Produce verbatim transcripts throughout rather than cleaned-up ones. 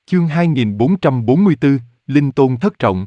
Chương hai nghìn bốn trăm bốn mươi tư, Linh Tôn thất trọng.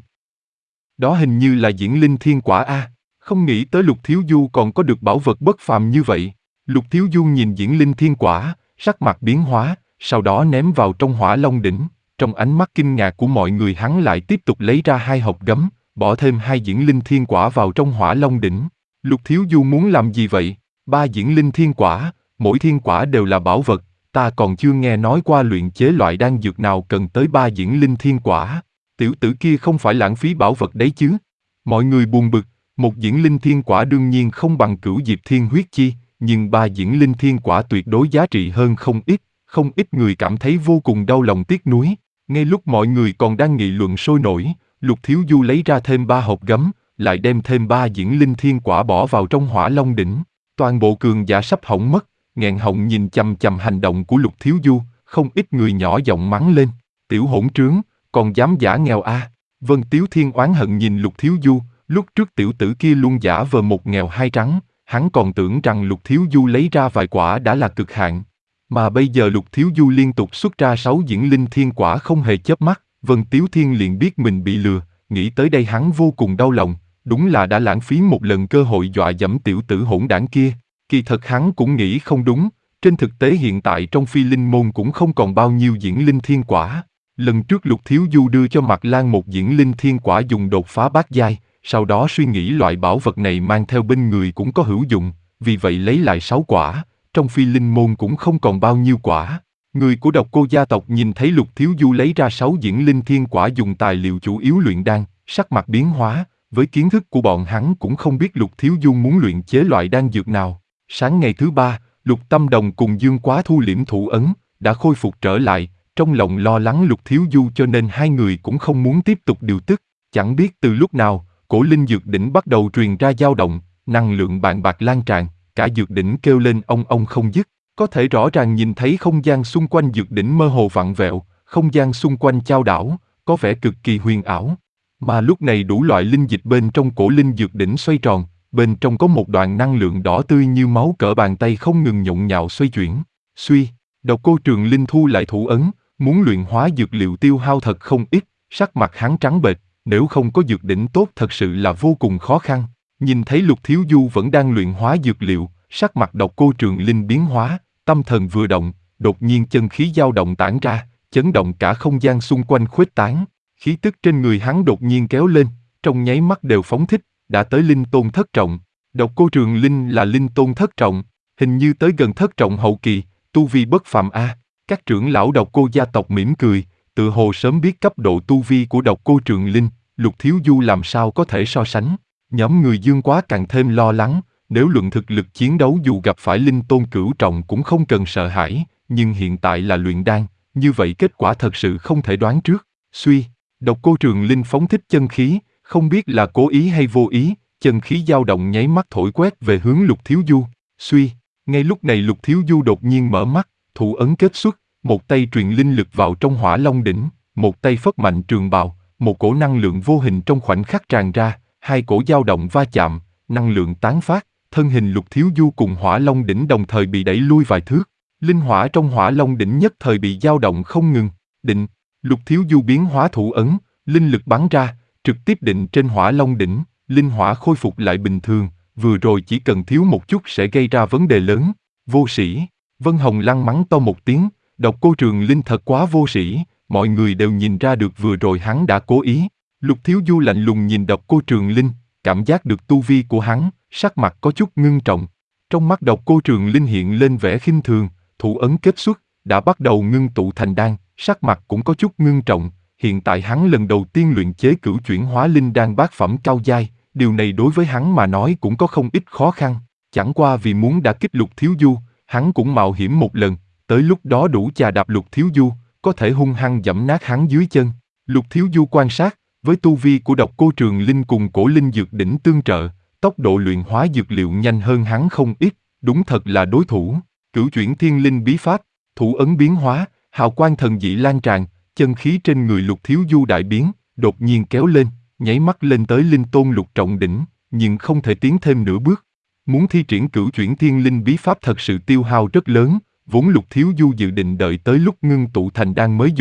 Đó hình như là diễn linh thiên quả a, không nghĩ tới Lục Thiếu Du còn có được bảo vật bất phàm như vậy. Lục Thiếu Du nhìn diễn linh thiên quả, sắc mặt biến hóa, sau đó ném vào trong hỏa long đỉnh. Trong ánh mắt kinh ngạc của mọi người hắn lại tiếp tục lấy ra hai hộp gấm, bỏ thêm hai diễn linh thiên quả vào trong hỏa long đỉnh. Lục Thiếu Du muốn làm gì vậy? Ba diễn linh thiên quả, mỗi thiên quả đều là bảo vật. Ta còn chưa nghe nói qua luyện chế loại đan dược nào cần tới ba diễn linh thiên quả. Tiểu tử kia không phải lãng phí bảo vật đấy chứ? Mọi người buồn bực, một diễn linh thiên quả đương nhiên không bằng cửu diệp thiên huyết chi, nhưng ba diễn linh thiên quả tuyệt đối giá trị hơn không ít, không ít người cảm thấy vô cùng đau lòng tiếc nuối. Ngay lúc mọi người còn đang nghị luận sôi nổi, Lục Thiếu Du lấy ra thêm ba hộp gấm, lại đem thêm ba diễn linh thiên quả bỏ vào trong hỏa long đỉnh. Toàn bộ cường giả sắp hỏng mất, nghẹn họng nhìn chằm chằm hành động của Lục Thiếu Du, không ít người nhỏ giọng mắng lên. Tiểu hỗn trướng, còn dám giả nghèo a? À? Vân Tiếu Thiên oán hận nhìn Lục Thiếu Du, lúc trước tiểu tử kia luôn giả vờ một nghèo hai trắng, hắn còn tưởng rằng Lục Thiếu Du lấy ra vài quả đã là cực hạn. Mà bây giờ Lục Thiếu Du liên tục xuất ra sáu diễn linh thiên quả không hề chớp mắt, Vân Tiếu Thiên liền biết mình bị lừa, nghĩ tới đây hắn vô cùng đau lòng, đúng là đã lãng phí một lần cơ hội dọa dẫm tiểu tử hỗn đảng kia. Kỳ thật hắn cũng nghĩ không đúng, trên thực tế hiện tại trong phi linh môn cũng không còn bao nhiêu diễn linh thiên quả. Lần trước Lục Thiếu Du đưa cho Mạc Lan một diễn linh thiên quả dùng đột phá bát giai, sau đó suy nghĩ loại bảo vật này mang theo bên người cũng có hữu dụng, vì vậy lấy lại sáu quả, trong phi linh môn cũng không còn bao nhiêu quả. Người của Độc Cô gia tộc nhìn thấy Lục Thiếu Du lấy ra sáu diễn linh thiên quả dùng tài liệu chủ yếu luyện đan, sắc mặt biến hóa, với kiến thức của bọn hắn cũng không biết Lục Thiếu Du muốn luyện chế loại đan dược nào. Sáng ngày thứ ba, Lục Tâm Đồng cùng Dương Quá thu liễm thủ ấn, đã khôi phục trở lại, trong lòng lo lắng Lục Thiếu Du cho nên hai người cũng không muốn tiếp tục điều tức. Chẳng biết từ lúc nào, cổ linh dược đỉnh bắt đầu truyền ra dao động, năng lượng bàn bạc lan tràn, cả dược đỉnh kêu lên ong ong không dứt. Có thể rõ ràng nhìn thấy không gian xung quanh dược đỉnh mơ hồ vặn vẹo, không gian xung quanh chao đảo, có vẻ cực kỳ huyền ảo. Mà lúc này đủ loại linh dịch bên trong cổ linh dược đỉnh xoay tròn, bên trong có một đoạn năng lượng đỏ tươi như máu cỡ bàn tay không ngừng nhộn nhạo xoay chuyển. Suy, Độc Cô Trường Linh thu lại thủ ấn, muốn luyện hóa dược liệu tiêu hao thật không ít, sắc mặt hắn trắng bệch, nếu không có dược đỉnh tốt thật sự là vô cùng khó khăn. Nhìn thấy Lục Thiếu Du vẫn đang luyện hóa dược liệu, sắc mặt Độc Cô Trường Linh biến hóa, tâm thần vừa động, đột nhiên chân khí dao động tản ra, chấn động cả không gian xung quanh khuếch tán. Khí tức trên người hắn đột nhiên kéo lên, trong nháy mắt đều phóng thích, đã tới Linh Tôn thất trọng. Độc Cô Trường Linh là Linh Tôn thất trọng, hình như tới gần thất trọng hậu kỳ, tu vi bất phàm a. Các trưởng lão Độc Cô gia tộc mỉm cười, tự hồ sớm biết cấp độ tu vi của Độc Cô Trường Linh, Lục Thiếu Du làm sao có thể so sánh. Nhóm người Dương Quá càng thêm lo lắng, nếu luận thực lực chiến đấu dù gặp phải Linh Tôn cửu trọng cũng không cần sợ hãi, nhưng hiện tại là luyện đan, như vậy kết quả thật sự không thể đoán trước. Suy, Độc Cô Trường Linh phóng thích chân khí, không biết là cố ý hay vô ý, chân khí dao động nháy mắt thổi quét về hướng Lục Thiếu Du. Suy, ngay lúc này Lục Thiếu Du đột nhiên mở mắt, thủ ấn kết xuất, một tay truyền linh lực vào trong hỏa long đỉnh, một tay phất mạnh trường bào, một cổ năng lượng vô hình trong khoảnh khắc tràn ra, hai cổ dao động va chạm, năng lượng tán phát, thân hình Lục Thiếu Du cùng hỏa long đỉnh đồng thời bị đẩy lui vài thước. Linh hỏa trong hỏa long đỉnh nhất thời bị dao động không ngừng. Định, Lục Thiếu Du biến hóa thủ ấn, linh lực bắn ra, trực tiếp định trên hỏa long đỉnh, linh hỏa khôi phục lại bình thường, vừa rồi chỉ cần thiếu một chút sẽ gây ra vấn đề lớn. Vô sĩ, Vân Hồng Lăng mắng to một tiếng, Độc Cô Trường Linh thật quá vô sĩ, mọi người đều nhìn ra được vừa rồi hắn đã cố ý. Lục Thiếu Du lạnh lùng nhìn Độc Cô Trường Linh, cảm giác được tu vi của hắn, sắc mặt có chút ngưng trọng. Trong mắt Độc Cô Trường Linh hiện lên vẻ khinh thường, thủ ấn kết xuất, đã bắt đầu ngưng tụ thành đan, sắc mặt cũng có chút ngưng trọng. Hiện tại hắn lần đầu tiên luyện chế cửu chuyển hóa linh đan bát phẩm cao giai, điều này đối với hắn mà nói cũng có không ít khó khăn. Chẳng qua vì muốn đả kích Lục Thiếu Du, hắn cũng mạo hiểm một lần, tới lúc đó đủ chà đạp Lục Thiếu Du, có thể hung hăng giẫm nát hắn dưới chân. Lục Thiếu Du quan sát, với tu vi của Độc Cô Trường Linh cùng cổ linh dược đỉnh tương trợ, tốc độ luyện hóa dược liệu nhanh hơn hắn không ít, đúng thật là đối thủ. Cửu chuyển thiên linh bí pháp, thủ ấn biến hóa, hào quang thần dị lan tràn, chân khí trên người Lục Thiếu Du đại biến, đột nhiên kéo lên, nháy mắt lên tới Linh Tôn lục trọng đỉnh, nhưng không thể tiến thêm nửa bước. Muốn thi triển cửu chuyển thiên linh bí pháp thật sự tiêu hao rất lớn, vốn Lục Thiếu Du dự định đợi tới lúc ngưng tụ thành đan mới dùng,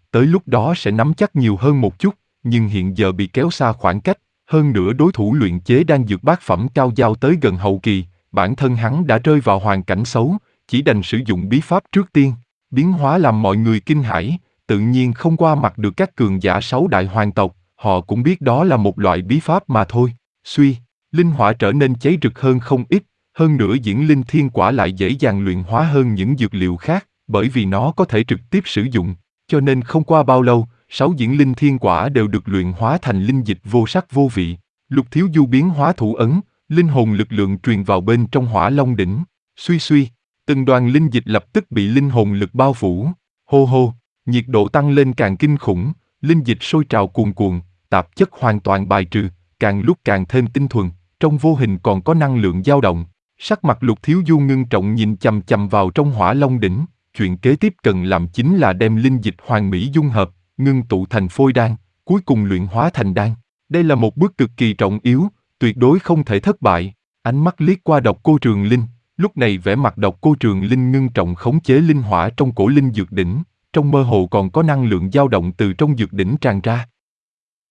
tới lúc đó sẽ nắm chắc nhiều hơn một chút, nhưng hiện giờ bị kéo xa khoảng cách, hơn nữa đối thủ luyện chế đan dược bát phẩm cao giao tới gần hậu kỳ, bản thân hắn đã rơi vào hoàn cảnh xấu, chỉ đành sử dụng bí pháp trước tiên, biến hóa làm mọi người kinh hãi, tự nhiên không qua mặt được các cường giả sáu đại hoàng tộc, họ cũng biết đó là một loại bí pháp mà thôi. Suy, linh hỏa trở nên cháy rực hơn không ít, hơn nữa diễn linh thiên quả lại dễ dàng luyện hóa hơn những dược liệu khác, bởi vì nó có thể trực tiếp sử dụng, cho nên không qua bao lâu, sáu diễn linh thiên quả đều được luyện hóa thành linh dịch vô sắc vô vị. Lục Thiếu Du biến hóa thủ ấn, linh hồn lực lượng truyền vào bên trong Hỏa Long đỉnh, suy suy, từng đoàn linh dịch lập tức bị linh hồn lực bao phủ, hô hô, nhiệt độ tăng lên càng kinh khủng, linh dịch sôi trào cuồn cuộn, tạp chất hoàn toàn bài trừ, càng lúc càng thêm tinh thuần, trong vô hình còn có năng lượng dao động. Sắc mặt Lục Thiếu Du ngưng trọng nhìn chằm chằm vào trong Hỏa Long đỉnh, chuyện kế tiếp cần làm chính là đem linh dịch hoàn mỹ dung hợp, ngưng tụ thành phôi đan, cuối cùng luyện hóa thành đan. Đây là một bước cực kỳ trọng yếu, tuyệt đối không thể thất bại. Ánh mắt liếc qua Độc Cô Trường Linh, lúc này vẻ mặt Độc Cô Trường Linh ngưng trọng khống chế linh hỏa trong cổ linh dược đỉnh, trong mơ hồ còn có năng lượng dao động từ trong dược đỉnh tràn ra.